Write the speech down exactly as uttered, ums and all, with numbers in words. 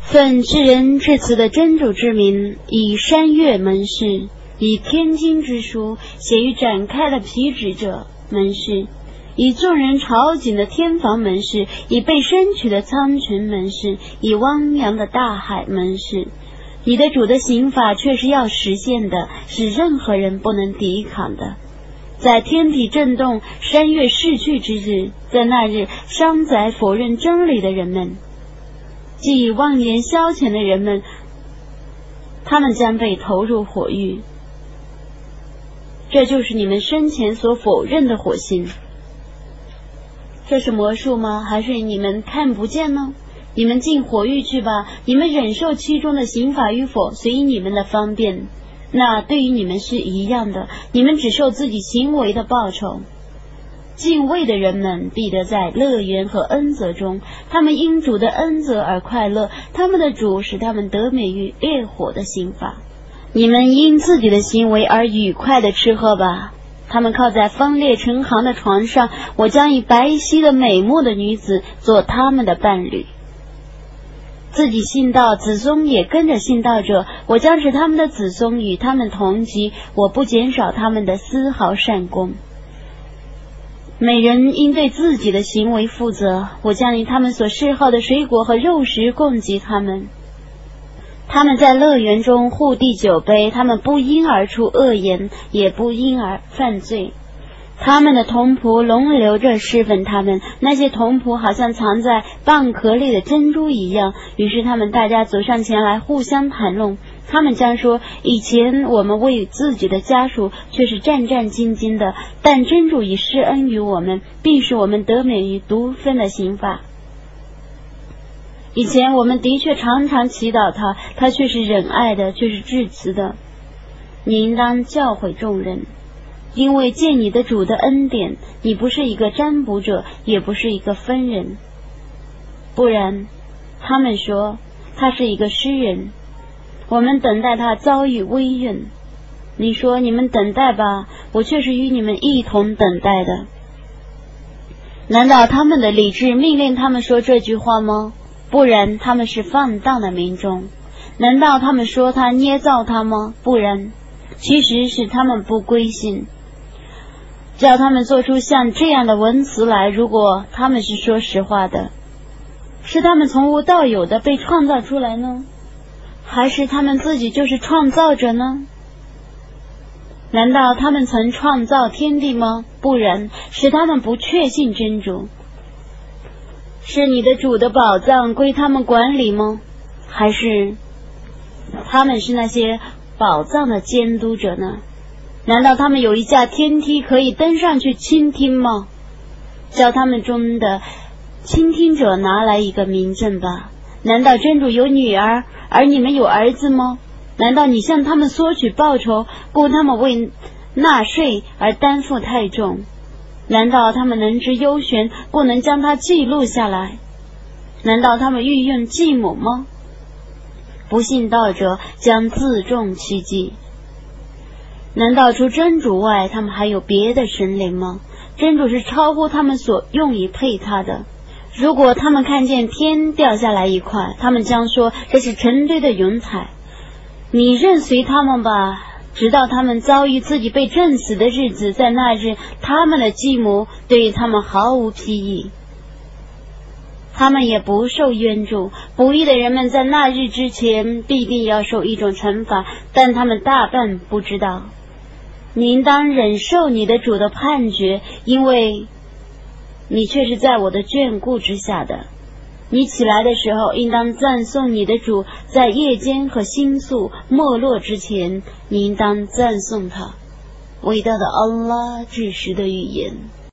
奉至仁至慈的真主之名，以山岳门市，以天经之书写于展开的皮纸者门市，以众人朝觐的天房门市，以被升取的苍穹门市，以汪洋的大海门市。你的主的刑法却是要实现的，是任何人不能抵抗的。在天地震动，山岳逝去之日，在那日，伤宰否认真理的人们，既以妄言消遣的人们，他们将被投入火狱。这就是你们生前所否认的火星。这是魔术吗？还是你们看不见呢？你们进火狱去吧，你们忍受其中的刑罚与否，随你们的方便。那对于你们是一样的，你们只受自己行为的报酬。敬畏的人们必得在乐园和恩泽中，他们因主的恩泽而快乐，他们的主使他们得免于烈火的刑罚。你们因自己的行为而愉快的吃喝吧。他们靠在分裂成行的床上，我将以白皙的美目的女子做他们的伴侣。自己信道，子孙也跟着信道者，我将使他们的子孙与他们同级，我不减少他们的丝毫善功。每人应对自己的行为负责，我将以他们所嗜好的水果和肉食供给他们。他们在乐园中互递酒杯，他们不因而出恶言，也不因而犯罪。他们的童仆轮流着侍奉他们，那些童仆好像藏在蚌壳里的珍珠一样。于是他们大家走上前来，互相谈论。他们将说，以前我们为自己的家属却是战战兢兢的，但真主已施恩于我们，并使我们得免于独分的刑罚。以前我们的确常常祈祷他，他却是忍爱的，却是至慈的。你应当教诲众人，因为见你的主的恩典，你不是一个占卜者，也不是一个分人。不然他们说他是一个诗人，我们等待他遭遇危运。你说你们等待吧，我却是与你们一同等待的。难道他们的理智命令他们说这句话吗？不然他们是放荡的民众。难道他们说他捏造他吗？不然其实是他们不归信。叫他们做出像这样的文词来，如果他们是说实话的，是他们从无到有的被创造出来呢，还是他们自己就是创造者呢？难道他们曾创造天地吗？不然使他们不确信真主。是你的主的宝藏归他们管理吗？还是他们是那些宝藏的监督者呢？难道他们有一架天梯可以登上去倾听吗？叫他们中的倾听者拿来一个明证吧。难道真主有女儿，而你们有儿子吗？难道你向他们索取报酬，雇他们为纳税而担负太重？难道他们能知幽玄，不能将它记录下来？难道他们欲用继母吗？不信道者将自重其迹。难道除真主外，他们还有别的神灵吗？真主是超乎他们所用以配他的。如果他们看见天掉下来一块，他们将说这是成堆的云彩。你任随他们吧，直到他们遭遇自己被震死的日子，在那日他们的继母对于他们毫无裨益，他们也不受援助。不义的人们在那日之前必定要受一种惩罚，但他们大半不知道。你应当忍受你的主的判决，因为你却是在我的眷顾之下的。你起来的时候，应当赞颂你的主，在夜间和星宿没落之前，你应当赞颂他。伟大的安拉至实的语言。